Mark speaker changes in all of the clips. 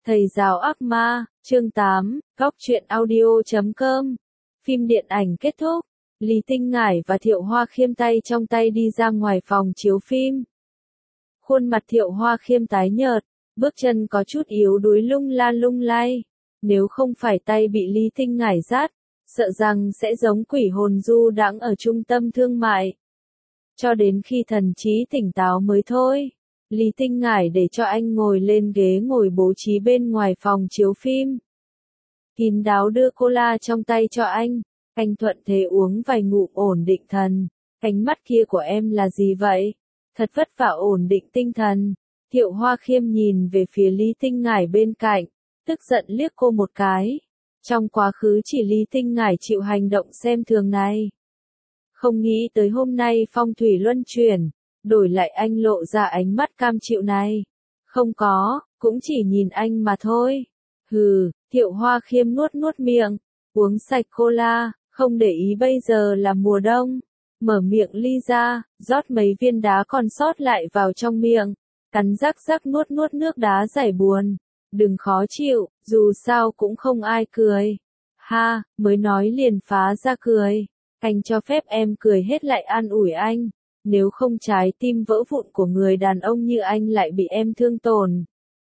Speaker 1: Thầy giáo ác ma, chương 8, góc truyện audio.com. Phim điện ảnh kết thúc, Lý Tinh Ngải và Thiệu Hoa Khiêm tay trong tay đi ra ngoài phòng chiếu phim. Khuôn mặt Thiệu Hoa Khiêm tái nhợt, bước chân có chút yếu đuối lung la lung lay. Nếu không phải tay bị Lý Tinh Ngải dắt, sợ rằng sẽ giống quỷ hồn du đãng ở trung tâm thương mại. Cho đến khi thần trí tỉnh táo mới thôi. Lý Tinh Ngải để cho anh ngồi lên ghế ngồi bố trí bên ngoài phòng chiếu phim. Kín đáo đưa cola trong tay cho anh thuận thế uống vài ngụm ổn định thần. Ánh mắt kia của em là gì vậy? Thật vất vả ổn định tinh thần. Thiệu Hoa Khiêm nhìn về phía Lý Tinh Ngải bên cạnh, tức giận liếc cô một cái. Trong quá khứ chỉ Lý Tinh Ngải chịu hành động xem thường này. Không nghĩ tới hôm nay phong thủy luân chuyển. Đổi lại anh lộ ra ánh mắt cam chịu này. Không có, cũng chỉ nhìn anh mà thôi. Hừ, Thiệu Hoa Khiêm nuốt miệng, uống sạch cola, không để ý bây giờ là mùa đông. Mở miệng ly ra, rót mấy viên đá còn sót lại vào trong miệng. Cắn rắc rắc nuốt nước đá giải buồn. Đừng khó chịu, dù sao cũng không ai cười. Ha, mới nói liền phá ra cười. Anh cho phép em cười hết lại an ủi anh. Nếu không trái tim vỡ vụn của người đàn ông như anh lại bị em thương tổn.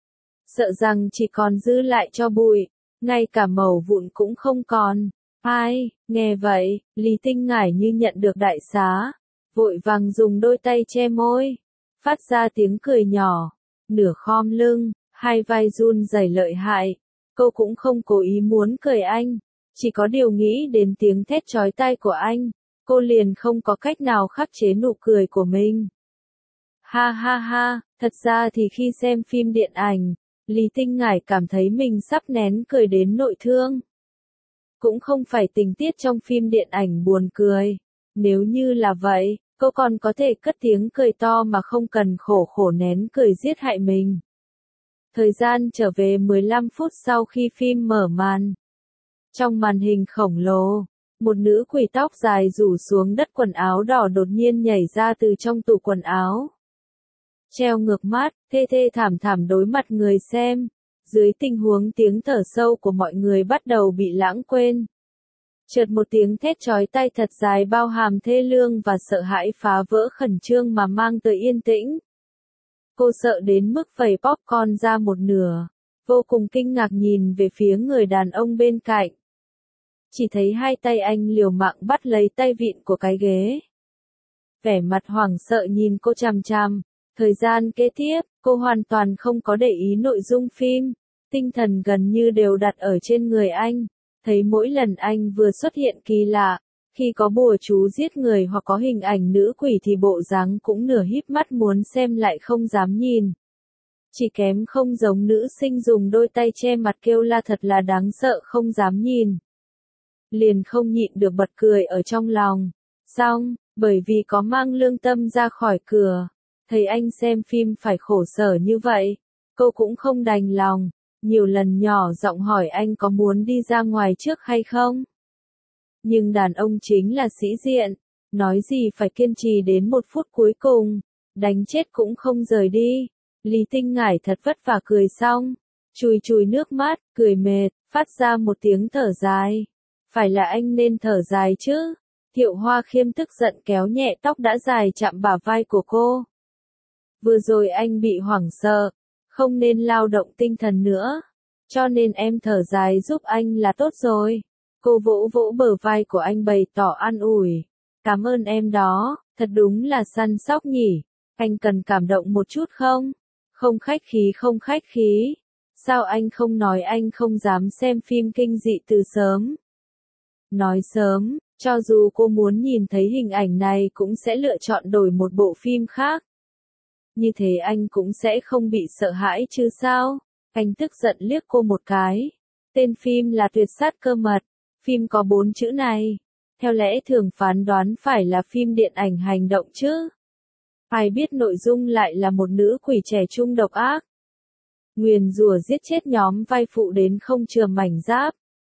Speaker 1: Sợ rằng chỉ còn dư lại cho bụi, ngay cả mẩu vụn cũng không còn. Ai, nghe vậy, Lý Tinh Ngải như nhận được đại xá, vội vàng dùng đôi tay che môi, phát ra tiếng cười nhỏ, nửa khom lưng, hai vai run rẩy lợi hại. Cô cũng không cố ý muốn cười anh, chỉ có điều nghĩ đến tiếng thét chói tai của anh. Cô liền không có cách nào khắc chế nụ cười của mình. Ha ha ha, thật ra thì khi xem phim điện ảnh, Lý Tinh Ngải cảm thấy mình sắp nén cười đến nội thương. Cũng không phải tình tiết trong phim điện ảnh buồn cười. Nếu như là vậy, cô còn có thể cất tiếng cười to mà không cần khổ nén cười giết hại mình. Thời gian trở về 15 phút sau khi phim mở màn. Trong màn hình khổng lồ, một nữ quỷ tóc dài rủ xuống đất quần áo đỏ đột nhiên nhảy ra từ trong tủ quần áo. Treo ngược mắt, thê thảm đối mặt người xem. Dưới tình huống tiếng thở sâu của mọi người bắt đầu bị lãng quên. Chợt một tiếng thét chói tai thật dài bao hàm thê lương và sợ hãi phá vỡ khẩn trương mà mang tới yên tĩnh. Cô sợ đến mức phẩy popcorn ra một nửa, vô cùng kinh ngạc nhìn về phía người đàn ông bên cạnh. Chỉ thấy hai tay anh liều mạng bắt lấy tay vịn của cái ghế. Vẻ mặt hoảng sợ nhìn cô chằm chằm. Thời gian kế tiếp, cô hoàn toàn không có để ý nội dung phim. Tinh thần gần như đều đặt ở trên người anh. Thấy mỗi lần anh vừa xuất hiện kỳ lạ, khi có bùa chú giết người hoặc có hình ảnh nữ quỷ thì bộ dáng cũng nửa híp mắt muốn xem lại không dám nhìn. Chỉ kém không giống nữ sinh dùng đôi tay che mặt kêu la thật là đáng sợ không dám nhìn. Liền không nhịn được bật cười ở trong lòng. Xong, bởi vì có mang lương tâm ra khỏi cửa, thấy anh xem phim phải khổ sở như vậy, cô cũng không đành lòng, nhiều lần nhỏ giọng hỏi anh có muốn đi ra ngoài trước hay không. Nhưng đàn ông chính là sĩ diện, nói gì phải kiên trì đến 1 phút cuối cùng, đánh chết cũng không rời đi. Lý Tinh Ngải thật vất vả cười xong, chùi nước mắt, cười mệt, phát ra một tiếng thở dài. Phải là anh nên thở dài chứ. Thiệu Hoa Khiêm tức giận kéo nhẹ tóc đã dài chạm bả vai của cô. Vừa rồi anh bị hoảng sợ, không nên lao động tinh thần nữa. Cho nên em thở dài giúp anh là tốt rồi. Cô vỗ bờ vai của anh bày tỏ an ủi. Cảm ơn em đó, thật đúng là săn sóc nhỉ. Anh cần cảm động một chút không? Không khách khí. Sao anh không nói anh không dám xem phim kinh dị từ sớm? Nói sớm, cho dù cô muốn nhìn thấy hình ảnh này cũng sẽ lựa chọn đổi một bộ phim khác. Như thế anh cũng sẽ không bị sợ hãi chứ sao? Anh tức giận liếc cô một cái. Tên phim là Tuyệt Sát Cơ Mật. Phim có 4 chữ này. Theo lẽ thường phán đoán phải là phim điện ảnh hành động chứ. Ai biết nội dung lại là một nữ quỷ trẻ trung độc ác. Nguyền rủa giết chết nhóm vai phụ đến không chừa mảnh giáp.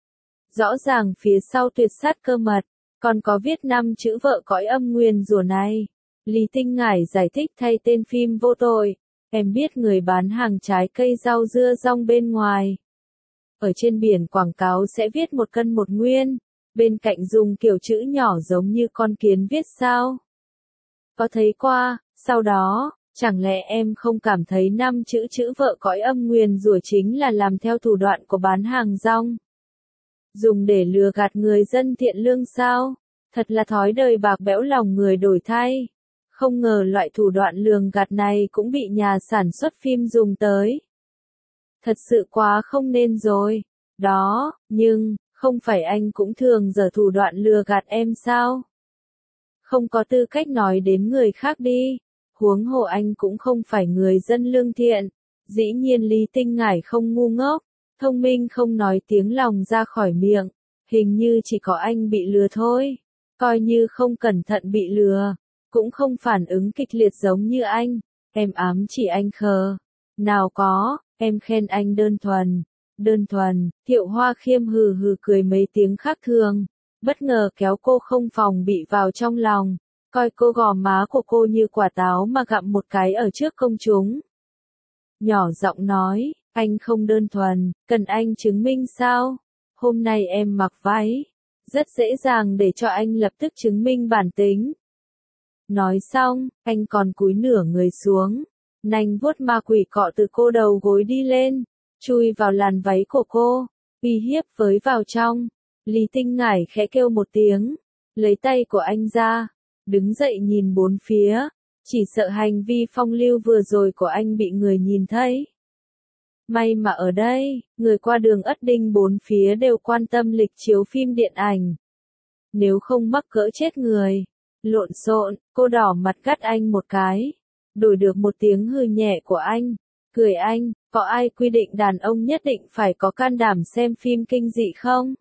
Speaker 1: Rõ ràng phía sau Tuyệt Sát Cơ Mật, còn có viết 5 chữ vợ cõi âm nguyền rủa này. Lý Tinh Ngải giải thích thay tên phim vô tội. Em biết người bán hàng trái cây rau dưa rong bên ngoài. Ở trên biển quảng cáo sẽ viết 1 cân 1 nguyên, bên cạnh dùng kiểu chữ nhỏ giống như con kiến viết sao? Có thấy qua, sau đó, chẳng lẽ em không cảm thấy 5 chữ vợ cõi âm nguyền rủa chính là làm theo thủ đoạn của bán hàng rong? Dùng để lừa gạt người dân thiện lương sao? Thật là thói đời bạc bẽo lòng người đổi thay. Không ngờ loại thủ đoạn lường gạt này cũng bị nhà sản xuất phim dùng tới. Thật sự quá không nên rồi. Đó, nhưng, không phải anh cũng thường giở thủ đoạn lừa gạt em sao? Không có tư cách nói đến người khác đi. Huống hồ anh cũng không phải người dân lương thiện. Dĩ nhiên Lý Tinh Ngải không ngu ngốc, thông minh không nói tiếng lòng ra khỏi miệng. Hình như chỉ có anh bị lừa thôi. Coi như không cẩn thận bị lừa, cũng không phản ứng kịch liệt giống như anh. Em ám chỉ anh khờ. Nào có, em khen anh đơn thuần. Đơn thuần, Thiệu Hoa Khiêm hừ hừ cười mấy tiếng khác thường. Bất ngờ kéo cô không phòng bị vào trong lòng. Coi cô gò má của cô như quả táo mà gặm một cái ở trước công chúng. Nhỏ giọng nói, anh không đơn thuần, cần anh chứng minh sao? Hôm nay em mặc váy. Rất dễ dàng để cho anh lập tức chứng minh bản tính. Nói xong, anh còn cúi nửa người xuống. Nanh vuốt ma quỷ cọ từ cô đầu gối đi lên, chui vào làn váy của cô, uy hiếp với vào trong. Lý Tinh Ngải khẽ kêu một tiếng, lấy tay của anh ra, đứng dậy nhìn bốn phía, chỉ sợ hành vi phong lưu vừa rồi của anh bị người nhìn thấy. May mà ở đây, người qua đường Ất Đinh bốn phía đều quan tâm lịch chiếu phim điện ảnh. Nếu không mắc cỡ chết người. Lộn xộn, cô đỏ mặt gắt anh một cái. Đổi được một tiếng hừ nhẹ của anh. Cười anh, có ai quy định đàn ông nhất định phải có can đảm xem phim kinh dị không?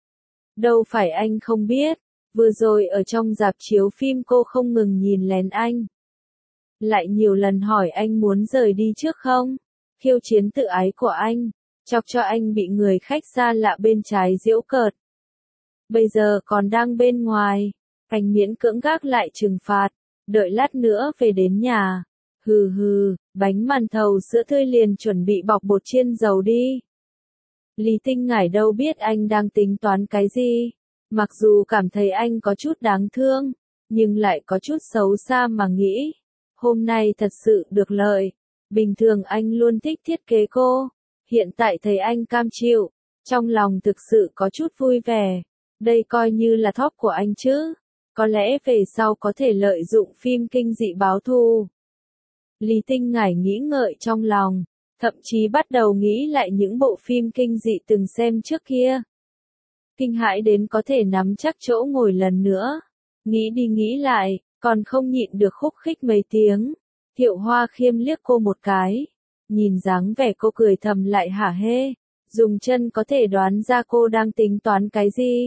Speaker 1: Đâu phải anh không biết. Vừa rồi ở trong rạp chiếu phim cô không ngừng nhìn lén anh. Lại nhiều lần hỏi anh muốn rời đi trước không? Khiêu chiến tự ái của anh, chọc cho anh bị người khách xa lạ bên trái giễu cợt. Bây giờ còn đang bên ngoài, anh miễn cưỡng gác lại trừng phạt, đợi lát nữa về đến nhà. Hừ hừ, bánh màn thầu sữa tươi liền chuẩn bị bọc bột chiên dầu đi. Lý Tinh Ngải đâu biết anh đang tính toán cái gì, mặc dù cảm thấy anh có chút đáng thương, nhưng lại có chút xấu xa mà nghĩ. Hôm nay thật sự được lợi. Bình thường anh luôn thích thiết kế cô, hiện tại thấy anh cam chịu, trong lòng thực sự có chút vui vẻ. Đây coi như là top của anh chứ, có lẽ về sau có thể lợi dụng phim kinh dị báo thù. Lý Tinh Ngải nghĩ ngợi trong lòng, thậm chí bắt đầu nghĩ lại những bộ phim kinh dị từng xem trước kia. Kinh hãi đến có thể nắm chắc chỗ ngồi lần nữa. Nghĩ đi nghĩ lại, còn không nhịn được khúc khích mấy tiếng. Thiệu Hoa Khiêm liếc cô một cái, nhìn dáng vẻ cô cười thầm lại hả hê, dùng chân có thể đoán ra cô đang tính toán cái gì.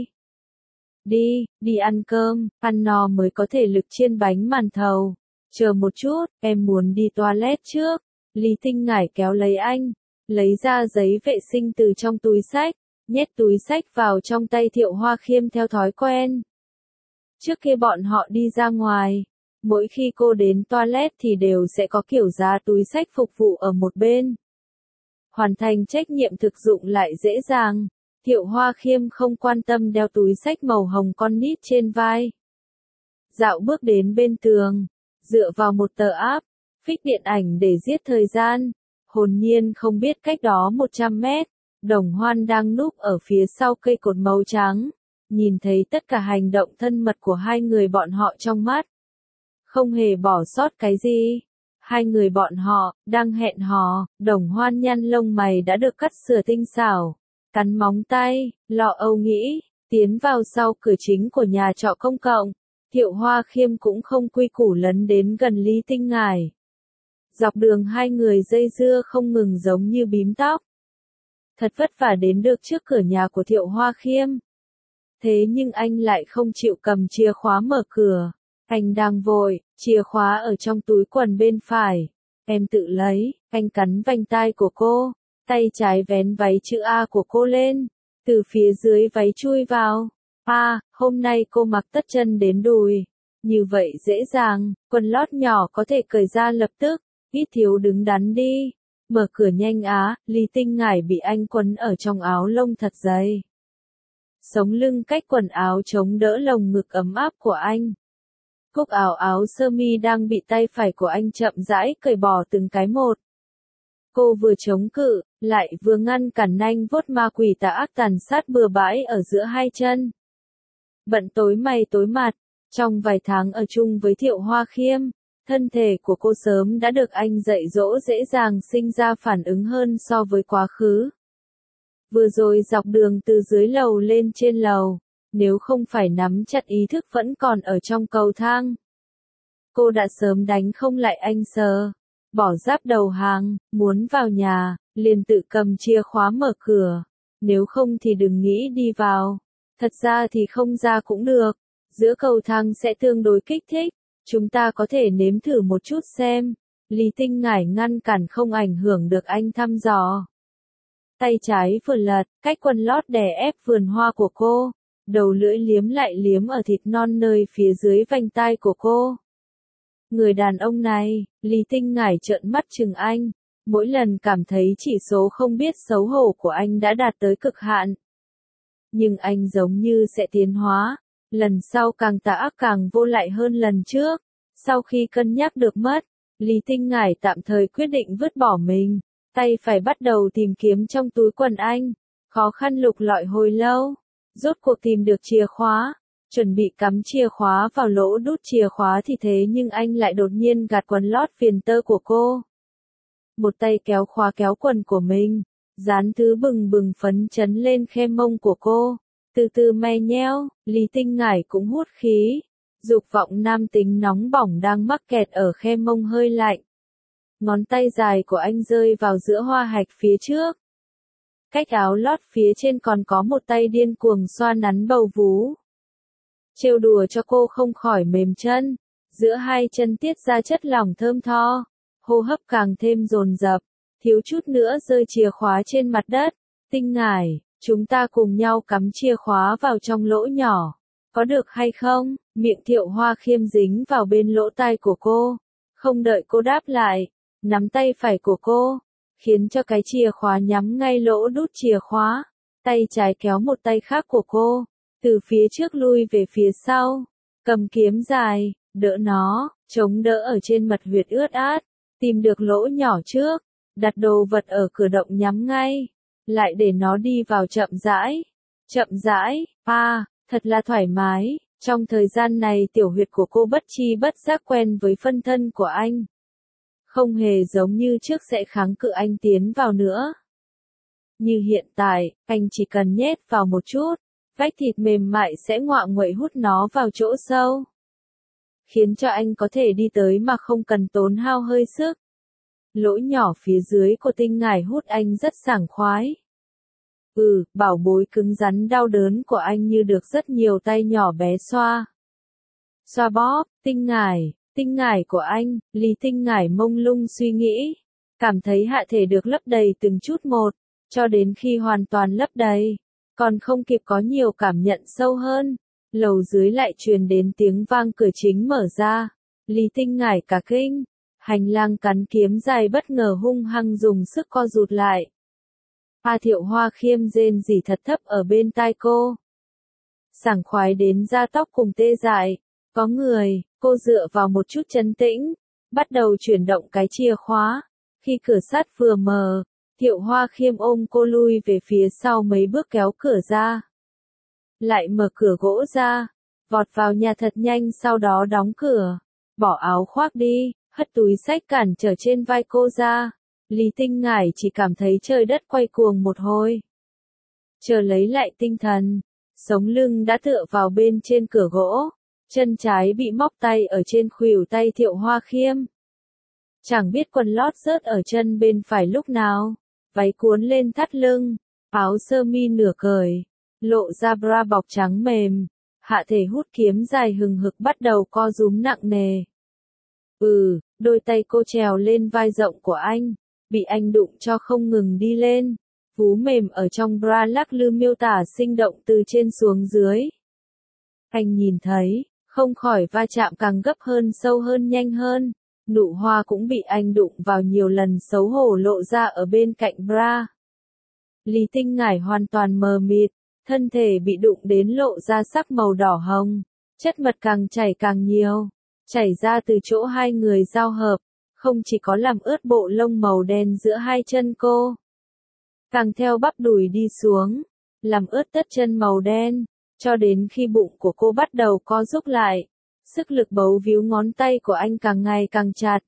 Speaker 1: Đi ăn cơm, ăn no mới có thể lực chiên bánh màn thầu. Chờ một chút, em muốn đi toilet trước. Lý Tinh Ngải kéo lấy anh, lấy ra giấy vệ sinh từ trong túi xách, nhét túi xách vào trong tay Thiệu Hoa Khiêm theo thói quen. Trước kia bọn họ đi ra ngoài, mỗi khi cô đến toilet thì đều sẽ có kiểu giá túi xách phục vụ ở một bên. Hoàn thành trách nhiệm thực dụng lại dễ dàng. Thiệu Hoa Khiêm không quan tâm đeo túi xách màu hồng con nít trên vai. Dạo bước đến bên tường, dựa vào một tờ app, phích điện ảnh để giết thời gian. Hồn nhiên không biết cách đó 100 mét, Đồng Hoan đang núp ở phía sau cây cột màu trắng. Nhìn thấy tất cả hành động thân mật của hai người bọn họ trong mắt. Không hề bỏ sót cái gì. Hai người bọn họ, đang hẹn hò, Đồng Hoan nhăn lông mày đã được cắt sửa tinh xảo. Cắn móng tay, lọ âu nghĩ, tiến vào sau cửa chính của nhà trọ công cộng. Thiệu Hoa Khiêm cũng không quy củ lấn đến gần Lý Tinh Ngải. Dọc đường hai người dây dưa không ngừng giống như bím tóc. Thật vất vả đến được trước cửa nhà của Thiệu Hoa Khiêm. Thế nhưng anh lại không chịu cầm chìa khóa mở cửa. Anh đang vội, chìa khóa ở trong túi quần bên phải. Em tự lấy, anh cắn vành tai của cô, tay trái vén váy chữ A của cô lên, từ phía dưới váy chui vào. Hôm nay cô mặc tất chân đến đùi. Như vậy dễ dàng, quần lót nhỏ có thể cởi ra lập tức, ít thiếu đứng đắn đi. Mở cửa nhanh á, Lý Tinh Ngải bị anh quấn ở trong áo lông thật dày. Sống lưng cách quần áo chống đỡ lồng ngực ấm áp của anh. Cúc áo sơ mi đang bị tay phải của anh chậm rãi cởi bỏ từng cái một. Cô vừa chống cự, lại vừa ngăn cản nanh vuốt ma quỷ tà ác tàn sát bừa bãi ở giữa hai chân. Bận tối mày tối mặt, trong vài tháng ở chung với Thiệu Hoa Khiêm, thân thể của cô sớm đã được anh dạy dỗ dễ dàng sinh ra phản ứng hơn so với quá khứ. Vừa rồi dọc đường từ dưới lầu lên trên lầu, nếu không phải nắm chặt ý thức vẫn còn ở trong cầu thang, cô đã sớm đánh không lại anh sờ. Bỏ giáp đầu hàng, muốn vào nhà, liền tự cầm chìa khóa mở cửa. Nếu không thì đừng nghĩ đi vào. Thật ra thì không ra cũng được. Giữa cầu thang sẽ tương đối kích thích. Chúng ta có thể nếm thử một chút xem. Lý Tinh Ngải ngăn cản không ảnh hưởng được anh thăm dò. Tay trái vừa lật, cách quần lót đè ép vườn hoa của cô. Đầu lưỡi liếm lại liếm ở thịt non nơi phía dưới vành tai của cô. Người đàn ông này, Lý Tinh Ngải trợn mắt chừng anh, mỗi lần cảm thấy chỉ số không biết xấu hổ của anh đã đạt tới cực hạn. Nhưng anh giống như sẽ tiến hóa, lần sau càng tà ác càng vô lại hơn lần trước. Sau khi cân nhắc được mất, Lý Tinh Ngải tạm thời quyết định vứt bỏ mình, tay phải bắt đầu tìm kiếm trong túi quần anh, khó khăn lục lọi hồi lâu, rốt cuộc tìm được chìa khóa. Chuẩn bị cắm chìa khóa vào lỗ đút chìa khóa thì thế nhưng anh lại đột nhiên gạt quần lót viền tơ của cô. Một tay kéo khóa kéo quần của mình, dán thứ bừng bừng phấn chấn lên khe mông của cô, từ từ me nheo, Lý Tinh Ngải cũng hút khí. Dục vọng nam tính nóng bỏng đang mắc kẹt ở khe mông hơi lạnh. Ngón tay dài của anh rơi vào giữa hoa hạch phía trước. Cách áo lót phía trên còn có một tay điên cuồng xoa nắn bầu vú. Trêu đùa cho cô không khỏi mềm chân, giữa hai chân tiết ra chất lỏng thơm tho, hô hấp càng thêm dồn dập, thiếu chút nữa rơi chìa khóa trên mặt đất. Tinh Ngải, chúng ta cùng nhau cắm chìa khóa vào trong lỗ nhỏ, có được hay không? Miệng Thiệu Hoa Khiêm dính vào bên lỗ tai của cô, không đợi cô đáp lại, nắm tay phải của cô, khiến cho cái chìa khóa nhắm ngay lỗ đút chìa khóa, tay trái kéo một tay khác của cô. Từ phía trước lui về phía sau, cầm kiếm dài, đỡ nó, chống đỡ ở trên mật huyệt ướt át, tìm được lỗ nhỏ trước, đặt đồ vật ở cửa động nhắm ngay, lại để nó đi vào chậm rãi, thật là thoải mái, trong thời gian này tiểu huyệt của cô bất chi bất giác quen với phân thân của anh. Không hề giống như trước sẽ kháng cự anh tiến vào nữa. Như hiện tại, anh chỉ cần nhét vào một chút. Vách thịt mềm mại sẽ ngoạ nguậy hút nó vào chỗ sâu, khiến cho anh có thể đi tới mà không cần tốn hao hơi sức. Lỗ nhỏ phía dưới của Tinh Ngải hút anh rất sảng khoái. Bảo bối cứng rắn đau đớn của anh như được rất nhiều tay nhỏ bé xoa. Xoa bóp, Tinh Ngải của anh, Lý Tinh Ngải mông lung suy nghĩ, cảm thấy hạ thể được lấp đầy từng chút một, cho đến khi hoàn toàn lấp đầy. Còn không kịp có nhiều cảm nhận sâu hơn, lầu dưới lại truyền đến tiếng vang cửa chính mở ra. Lý Tinh Ngải cả kinh, hành lang cắn kiếm dài bất ngờ hung hăng dùng sức co rụt lại. Thiệu Hoa Khiêm rên rỉ thật thấp ở bên tai cô. Sảng khoái đến da tóc cùng tê dại, có người, cô dựa vào một chút trấn tĩnh, bắt đầu chuyển động cái chìa khóa. Khi cửa sắt vừa mở, Thiệu Hoa Khiêm ôm cô lui về phía sau mấy bước kéo cửa ra. Lại mở cửa gỗ ra, vọt vào nhà thật nhanh sau đó đóng cửa, bỏ áo khoác đi, hất túi xách cản trở trên vai cô ra. Lý Tinh Ngải chỉ cảm thấy trời đất quay cuồng một hồi. Chờ lấy lại tinh thần, sống lưng đã tựa vào bên trên cửa gỗ, chân trái bị móc tay ở trên khuỷu tay Thiệu Hoa Khiêm. Chẳng biết quần lót rớt ở chân bên phải lúc nào, váy cuốn lên thắt lưng, áo sơ mi nửa cởi, lộ ra bra bọc trắng mềm, hạ thể hút kiếm dài hừng hực bắt đầu co rúm nặng nề. Đôi tay cô trèo lên vai rộng của anh, bị anh đụng cho không ngừng đi lên, vú mềm ở trong bra lắc lư miêu tả sinh động từ trên xuống dưới. Anh nhìn thấy, không khỏi va chạm càng gấp hơn sâu hơn nhanh hơn, Nụ hoa cũng bị anh đụng vào nhiều lần xấu hổ lộ ra ở bên cạnh bra. Lý Tinh Ngải hoàn toàn mờ mịt, thân thể bị đụng đến lộ ra sắc màu đỏ hồng, chất mật càng chảy càng nhiều, chảy ra từ chỗ hai người giao hợp, không chỉ có làm ướt bộ lông màu đen giữa hai chân cô, càng theo bắp đùi đi xuống, làm ướt tất chân màu đen, cho đến khi bụng của cô bắt đầu co rúm lại, sức lực bấu víu ngón tay của anh càng ngày càng chặt.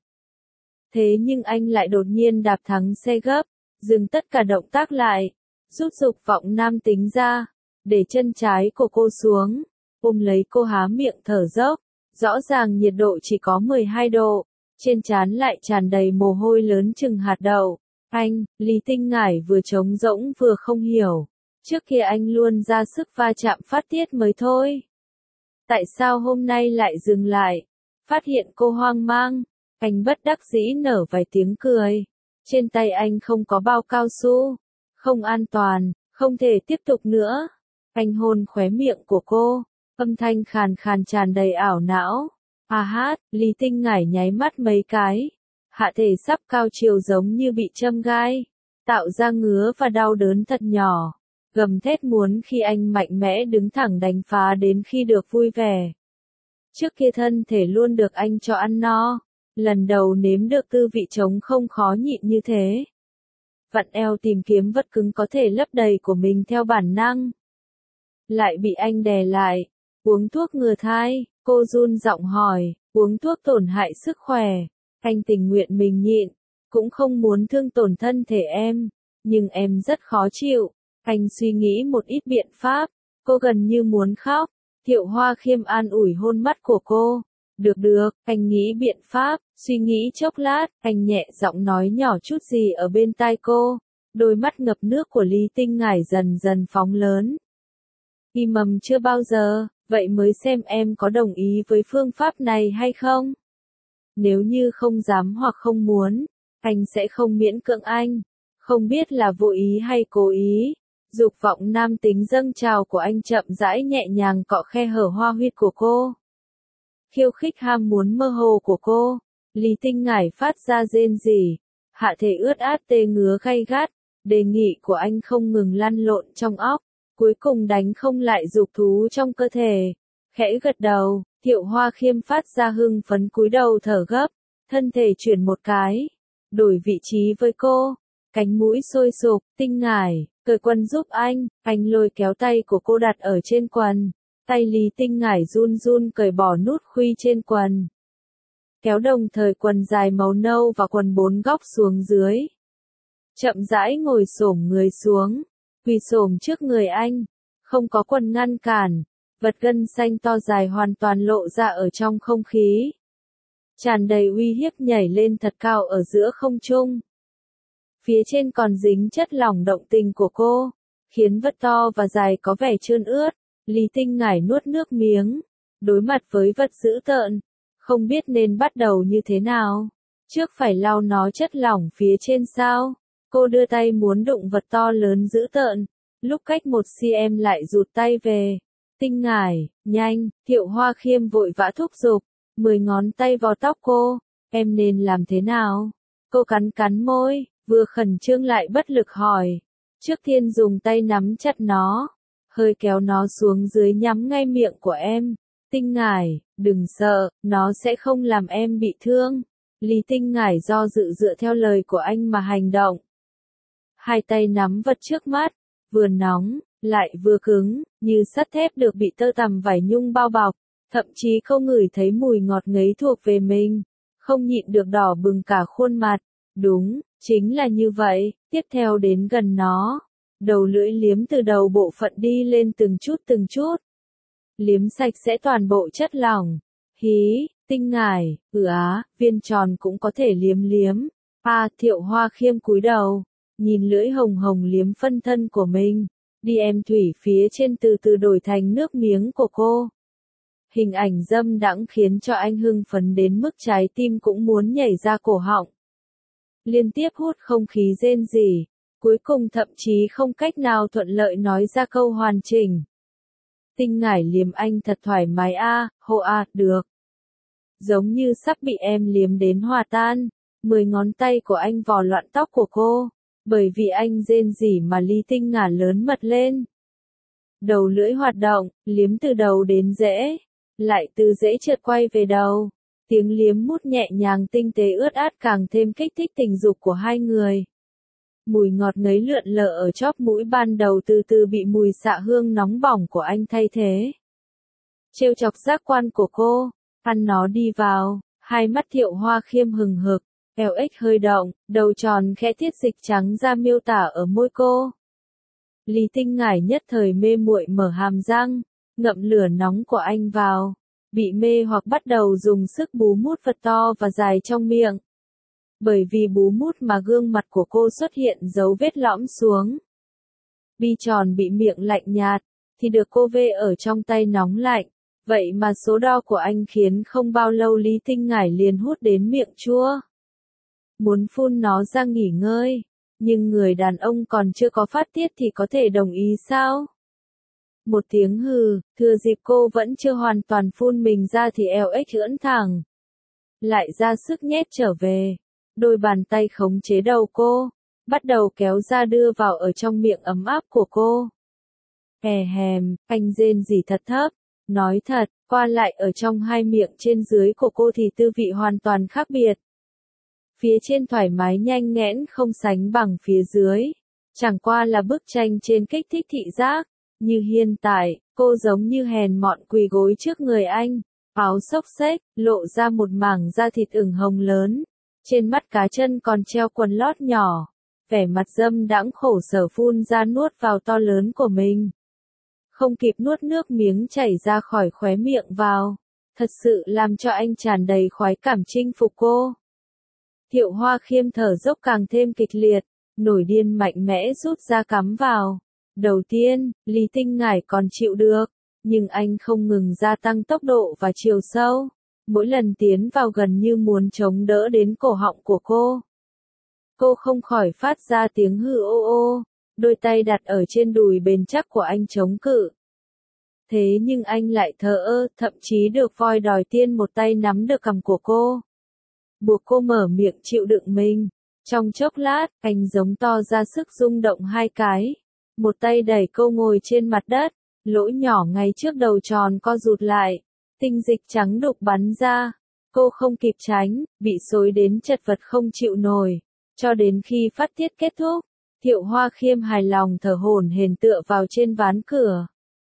Speaker 1: Thế nhưng anh lại đột nhiên đạp thắng xe gấp, dừng tất cả động tác lại, rút dục vọng nam tính ra, để chân trái của cô xuống, ôm lấy cô há miệng thở dốc, rõ ràng nhiệt độ chỉ có 12 độ, trên trán lại tràn đầy mồ hôi lớn chừng hạt đậu. Anh, Lý Tinh Ngải vừa trống rỗng vừa không hiểu, trước kia anh luôn ra sức va chạm phát tiết mới thôi. Tại sao hôm nay lại dừng lại? Phát hiện cô hoang mang, anh bất đắc dĩ nở vài tiếng cười. Trên tay anh không có bao cao su, không an toàn, không thể tiếp tục nữa. Anh hôn khóe miệng của cô, âm thanh khàn khàn tràn đầy ảo não. À hát, Lý Tinh Ngải nháy mắt mấy cái. Hạ thể sắp cao chiều giống như bị châm gai, tạo ra ngứa và đau đớn thật nhỏ. Gầm thét muốn khi anh mạnh mẽ đứng thẳng đánh phá đến khi được vui vẻ. Trước kia thân thể luôn được anh cho ăn no, lần đầu nếm được tư vị trống không khó nhịn như thế. Vặn eo tìm kiếm vật cứng có thể lấp đầy của mình theo bản năng. Lại bị anh đè lại, uống thuốc ngừa thai, cô run giọng hỏi, uống thuốc tổn hại sức khỏe. Anh tình nguyện mình nhịn, cũng không muốn thương tổn thân thể em, nhưng em rất khó chịu. Anh suy nghĩ một ít biện pháp, cô gần như muốn khóc. Thiệu Hoa Khiêm an ủi hôn mắt của cô. Được, anh nghĩ biện pháp, suy nghĩ chốc lát, anh nhẹ giọng nói nhỏ chút gì ở bên tai cô. Đôi mắt ngập nước của Lý Tinh Ngải dần dần phóng lớn. Im mầm chưa bao giờ, vậy mới xem em có đồng ý với phương pháp này hay không? Nếu như không dám hoặc không muốn, anh sẽ không miễn cưỡng anh. Không biết là vô ý hay cố ý. Dục vọng nam tính dâng trào của anh chậm rãi nhẹ nhàng cọ khe hở hoa huyệt của cô. Khiêu khích ham muốn mơ hồ của cô. Lý Tinh Ngải phát ra rên rỉ. Hạ thể ướt át tê ngứa gay gắt. Đề nghị của anh không ngừng lăn lộn trong óc. Cuối cùng đánh không lại dục thú trong cơ thể. Khẽ gật đầu, Thiệu Hoa Khiêm phát ra hưng phấn cúi đầu thở gấp. Thân thể chuyển một cái. Đổi vị trí với cô. Cánh mũi sôi sục, Tinh Ngải, cởi quần giúp anh lôi kéo tay của cô đặt ở trên quần. Tay Lý Tinh Ngải run run cởi bỏ nút khuy trên quần. Kéo đồng thời quần dài màu nâu và quần 4 góc xuống dưới. Chậm rãi ngồi xổm người xuống, quỳ xổm trước người anh, không có quần ngăn cản, vật gân xanh to dài hoàn toàn lộ ra ở trong không khí. Tràn đầy uy hiếp nhảy lên thật cao ở giữa không trung. Phía trên còn dính chất lỏng động tình của cô, khiến vật to và dài có vẻ trơn ướt. Lý Tinh Ngải nuốt nước miếng, đối mặt với vật dữ tợn, không biết nên bắt đầu như thế nào. Trước phải lau nó chất lỏng phía trên sao? Cô đưa tay muốn đụng vật to lớn dữ tợn, lúc cách 1 cm lại rụt tay về. Tinh Ngải, nhanh, Thiệu Hoa Khiêm vội vã thúc giục, 10 ngón tay vò tóc cô, em nên làm thế nào? Cô cắn cắn môi, vừa khẩn trương lại bất lực hỏi. Trước tiên dùng tay nắm chặt nó, hơi kéo nó xuống dưới nhắm ngay miệng của em. Tinh Ngải, đừng sợ, nó sẽ không làm em bị thương. Lý Tinh Ngải do dự dựa theo lời của anh mà hành động. Hai tay nắm vật trước mắt, vừa nóng, lại vừa cứng, như sắt thép được bị tơ tằm vải nhung bao bọc, thậm chí không ngửi thấy mùi ngọt ngấy thuộc về mình, không nhịn được đỏ bừng cả khuôn mặt. Đúng, chính là như vậy, tiếp theo đến gần nó, đầu lưỡi liếm từ đầu bộ phận đi lên từng chút. Liếm sạch sẽ toàn bộ chất lỏng. Hí, Tinh Ngải, viên tròn cũng có thể liếm. Thiệu Hoa Khiêm cúi đầu, nhìn lưỡi hồng hồng liếm phân thân của mình, đi em thủy phía trên từ từ đổi thành nước miếng của cô. Hình ảnh dâm đãng khiến cho anh hưng phấn đến mức trái tim cũng muốn nhảy ra cổ họng. Liên tiếp hút không khí rên rỉ, cuối cùng thậm chí không cách nào thuận lợi nói ra câu hoàn chỉnh. Tinh Ngải liếm anh thật thoải mái được. giống như sắp bị em liếm đến hòa tan. 10 ngón tay của anh vò loạn tóc của cô, bởi vì anh rên rỉ mà Lý Tinh ngả lớn mật lên. Đầu lưỡi hoạt động, liếm từ đầu đến rễ, lại từ rễ trượt quay về đầu. Tiếng liếm mút nhẹ nhàng tinh tế ướt át càng thêm kích thích tình dục của hai người. Mùi ngọt ngấy lượn lờ ở chóp mũi ban đầu từ từ bị mùi xạ hương nóng bỏng của anh thay thế. Trêu chọc giác quan của cô, ăn nó đi vào, hai mắt Thiệu Hoa Khiêm hừng hực, eo ếch hơi động, đầu tròn khẽ tiết dịch trắng ra miêu tả ở môi cô. Lý Tinh ngải nhất thời mê muội mở hàm răng, ngậm lửa nóng của anh vào, bị mê hoặc bắt đầu dùng sức bú mút vật to và dài trong miệng. Bởi vì bú mút mà gương mặt của cô xuất hiện dấu vết lõm xuống. Bi tròn bị miệng lạnh nhạt, thì được cô vê ở trong tay nóng lạnh. Vậy mà số đo của anh khiến không bao lâu Lý Tinh ngải liền hút đến miệng chua. Muốn phun nó ra nghỉ ngơi, nhưng người đàn ông còn chưa có phát tiết thì có thể đồng ý sao? Một tiếng hừ, thừa dịp cô vẫn chưa hoàn toàn phun mình ra thì eo ếch ưỡn thẳng. Lại ra sức nhét trở về. Đôi bàn tay khống chế đầu cô, bắt đầu kéo ra đưa vào ở trong miệng ấm áp của cô. Hè hèm, anh rên rỉ thật thấp, nói thật, qua lại ở trong hai miệng trên dưới của cô thì tư vị hoàn toàn khác biệt. Phía trên thoải mái nhanh nghẽn không sánh bằng phía dưới, chẳng qua là bức tranh trên kích thích thị giác, như hiện tại, cô giống như hèn mọn quỳ gối trước người anh, áo xốc xếch, lộ ra một mảng da thịt ửng hồng lớn. Trên mắt cá chân còn treo quần lót nhỏ, vẻ mặt dâm đãng khổ sở phun ra nuốt vào to lớn của mình. Không kịp nuốt nước miếng chảy ra khỏi khóe miệng vào, thật sự làm cho anh tràn đầy khoái cảm chinh phục cô. Thiệu Hoa Khiêm thở dốc càng thêm kịch liệt, nổi điên mạnh mẽ rút ra cắm vào. Đầu tiên, Lý Tinh ngải còn chịu được, nhưng anh không ngừng gia tăng tốc độ và chiều sâu. Mỗi lần tiến vào gần như muốn chống đỡ đến cổ họng của cô. Cô không khỏi phát ra tiếng hừ ô ô, đôi tay đặt ở trên đùi bền chắc của anh chống cự. Thế nhưng anh lại thờ ơ, thậm chí được voi đòi tiên một tay nắm được cằm của cô. Buộc cô mở miệng chịu đựng mình. Trong chốc lát, anh giống to ra sức rung động hai cái. Một tay đẩy cô ngồi trên mặt đất, lỗ nhỏ ngay trước đầu tròn co rụt lại. Tinh dịch trắng đục bắn ra, cô không kịp tránh, bị xối đến chật vật không chịu nổi, cho đến khi phát tiết kết thúc, Thiệu Hoa Khiêm hài lòng thở hổn hển tựa vào trên ván cửa.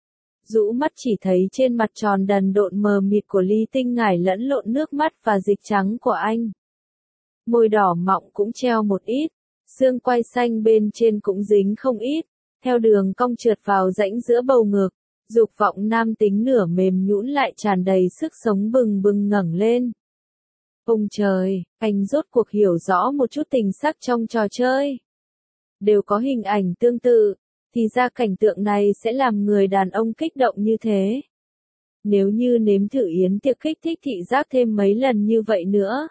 Speaker 1: Rũ mắt chỉ thấy trên mặt tròn đần độn mờ mịt của Lý Tinh ngải lẫn lộn nước mắt và dịch trắng của anh. Môi đỏ mọng cũng treo một ít, xương quai xanh bên trên cũng dính không ít, theo đường cong trượt vào rãnh giữa bầu ngực. Dục vọng nam tính nửa mềm nhũn lại tràn đầy sức sống bừng bừng ngẩng lên. Ông trời, anh rốt cuộc hiểu rõ một chút tình sắc trong trò chơi. Đều có hình ảnh tương tự, thì ra cảnh tượng này sẽ làm người đàn ông kích động như thế. Nếu như nếm thử yến tiệc kích thích thị giác thêm mấy lần như vậy nữa.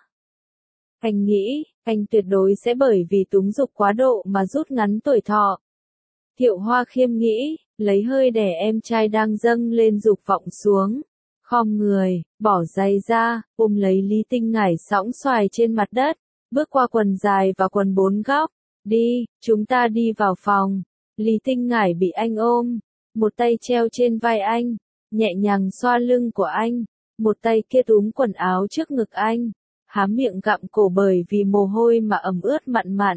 Speaker 1: Anh nghĩ, anh tuyệt đối sẽ bởi vì túng dục quá độ mà rút ngắn tuổi thọ. Thiệu Hoa Khiêm nghĩ, lấy hơi đè em trai đang dâng lên dục vọng xuống. Khom người, bỏ giày ra, ôm lấy Lý Tinh ngải sõng xoài trên mặt đất, bước qua quần dài và quần 4 góc. Đi, chúng ta đi vào phòng. Lý Tinh ngải bị anh ôm, một tay treo trên vai anh, nhẹ nhàng xoa lưng của anh, một tay kia túm quần áo trước ngực anh, há miệng gặm cổ bởi vì mồ hôi mà ẩm ướt mặn mặn.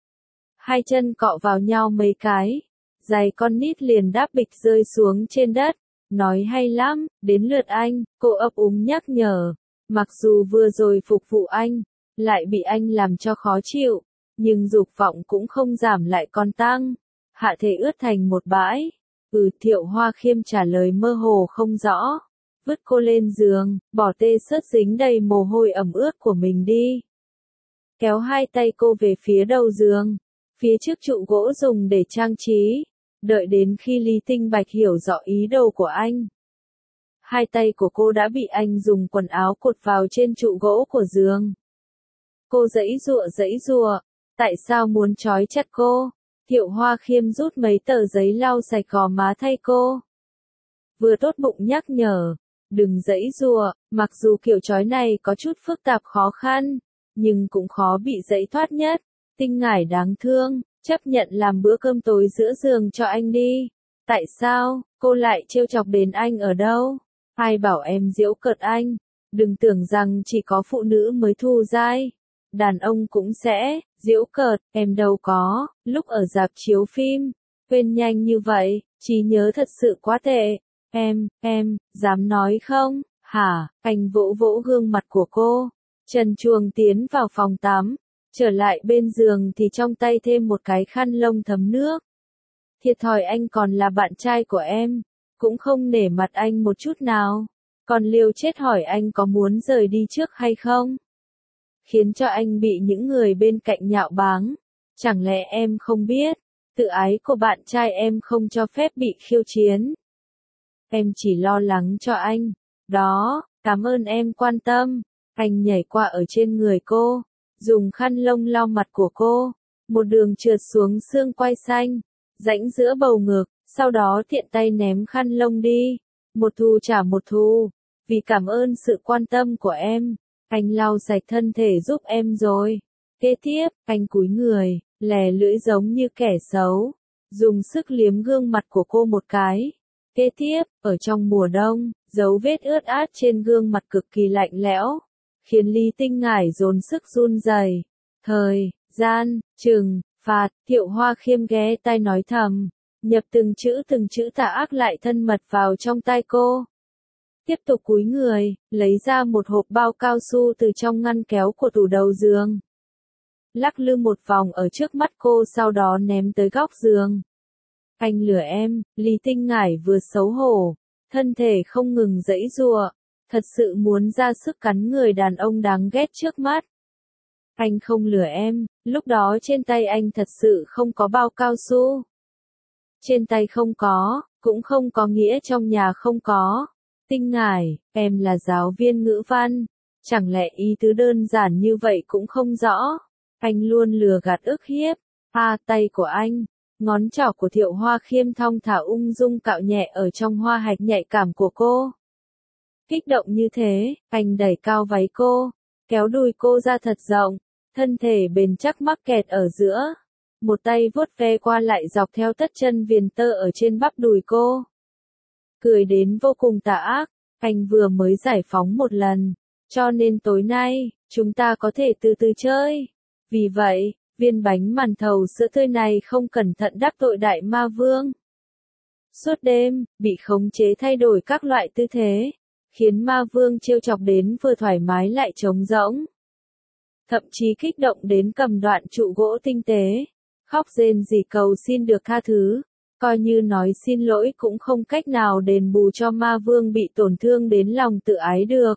Speaker 1: Hai chân cọ vào nhau mấy cái, giày con nít liền đáp bịch rơi xuống trên đất. Nói hay lắm, đến lượt anh, cô ấp úng nhắc nhở. Mặc dù vừa rồi phục vụ anh, lại bị anh làm cho khó chịu, nhưng dục vọng cũng không giảm lại còn tăng. Hạ thể ướt thành một bãi. Thiệu Hoa Khiêm trả lời mơ hồ không rõ. Vứt cô lên giường, bỏ tê sớt dính đầy mồ hôi ẩm ướt của mình đi. Kéo hai tay cô về phía đầu giường, phía trước trụ gỗ dùng để trang trí. Đợi đến khi Lý Tinh Bạch hiểu rõ ý đồ của anh. Hai tay của cô đã bị anh dùng quần áo cột vào trên trụ gỗ của giường. Cô giãy giụa, tại sao muốn trói chặt cô? Thiệu Hoa Khiêm rút mấy tờ giấy lau sạch gò má thay cô. Vừa tốt bụng nhắc nhở, Đừng giãy giụa, mặc dù kiểu trói này có chút phức tạp khó khăn, nhưng cũng khó bị giãy thoát nhất. Tinh Ngải đáng thương, chấp nhận làm bữa cơm tối giữa giường cho anh đi. Tại sao, cô lại trêu chọc đến anh ở đâu? Ai bảo em giễu cợt anh? Đừng tưởng rằng chỉ có phụ nữ mới thù dai. Đàn ông cũng sẽ, giễu cợt, em đâu có, lúc ở rạp chiếu phim. Quên nhanh như vậy, trí nhớ thật sự quá tệ. Em, dám nói không? Hả? Anh vỗ vỗ gương mặt của cô. Trần Chuồng tiến vào phòng tắm. Trở lại bên giường thì trong tay thêm một cái khăn lông thấm nước. Thiệt thòi anh còn là bạn trai của em. Cũng không nể mặt anh một chút nào. Còn liều chết hỏi anh có muốn rời đi trước hay không? Khiến cho anh bị những người bên cạnh nhạo báng. Chẳng lẽ em không biết? Tự ái của bạn trai em không cho phép bị khiêu chiến. Em chỉ lo lắng cho anh. Đó, cảm ơn em quan tâm. Anh nhảy qua ở trên người cô. Dùng khăn lông lau mặt của cô. Một đường trượt xuống xương quai xanh. Rãnh giữa bầu ngực. Sau đó tiện tay ném khăn lông đi. Một thù trả một thù. Vì cảm ơn sự quan tâm của em. Anh lau sạch thân thể giúp em rồi. Kế tiếp, anh cúi người, lè lưỡi giống như kẻ xấu. Dùng sức liếm gương mặt của cô một cái. Kế tiếp, ở trong mùa đông, dấu vết ướt át trên gương mặt cực kỳ lạnh lẽo. Khiến Lý Tinh Ngải dồn sức run rẩy. Thời gian, trừng phạt, Thiệu Hoa Khiêm ghé tai nói thầm. Nhập từng chữ tà ác lại thân mật vào trong tai cô. Tiếp tục cúi người, lấy ra một hộp bao cao su từ trong ngăn kéo của tủ đầu giường. Lắc lư một vòng ở trước mắt cô sau đó ném tới góc giường. Anh lừa em, Lý Tinh Ngải vừa xấu hổ, thân thể không ngừng giãy giụa, thật sự muốn ra sức cắn người đàn ông đáng ghét trước mắt. Anh không lừa em, lúc đó trên tay anh thật sự không có bao cao su. Trên tay không có, cũng không có nghĩa trong nhà không có. Tinh Ngải, em là giáo viên ngữ văn, chẳng lẽ ý tứ đơn giản như vậy cũng không rõ. Anh luôn lừa gạt ức hiếp. Tay của anh, ngón trỏ của Thiệu Hoa Khiêm thong thả ung dung cạo nhẹ ở trong hoa hạch nhạy cảm của cô. Kích động như thế, anh đẩy cao váy cô, kéo đùi cô ra thật rộng, thân thể bền chắc mắc kẹt ở giữa. Một tay vuốt ve qua lại dọc theo tất chân viền tơ ở trên bắp đùi cô. Cười đến vô cùng tà ác, anh vừa mới giải phóng một lần, cho nên tối nay, chúng ta có thể từ từ chơi. Vì vậy, viên bánh màn thầu sữa tươi này không cẩn thận đắc tội đại ma vương. Suốt đêm, bị khống chế thay đổi các loại tư thế, khiến ma vương trêu chọc đến vừa thoải mái lại trống rỗng. Thậm chí kích động đến cầm đoạn trụ gỗ tinh tế, khóc rên rỉ cầu xin được tha thứ. Coi như nói xin lỗi cũng không cách nào đền bù cho ma vương bị tổn thương đến lòng tự ái được.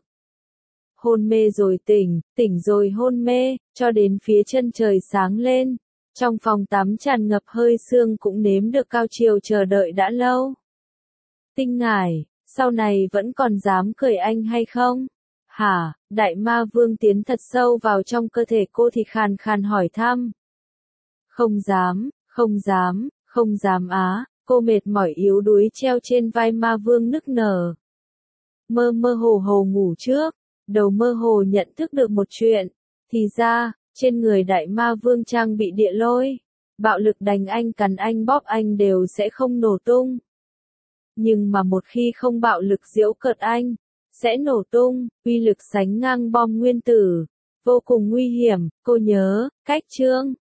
Speaker 1: Hôn mê rồi tỉnh, tỉnh rồi hôn mê, cho đến phía chân trời sáng lên. Trong phòng tắm tràn ngập hơi sương cũng nếm được cao chiều chờ đợi đã lâu. Tinh Ngải, sau này vẫn còn dám cười anh hay không? Hả? Đại ma vương tiến thật sâu vào trong cơ thể cô thì khàn khàn hỏi thăm. Không dám, không dám. Không dám á, cô mệt mỏi yếu đuối treo trên vai ma vương nức nở. Mơ mơ hồ hồ ngủ trước, đầu mơ hồ nhận thức được một chuyện, thì ra, trên người đại ma vương trang bị địa lôi, bạo lực đánh anh cắn anh bóp anh đều sẽ không nổ tung. Nhưng mà một khi không bạo lực giễu cợt anh, sẽ nổ tung, uy lực sánh ngang bom nguyên tử, vô cùng nguy hiểm, cô nhớ, cách chương.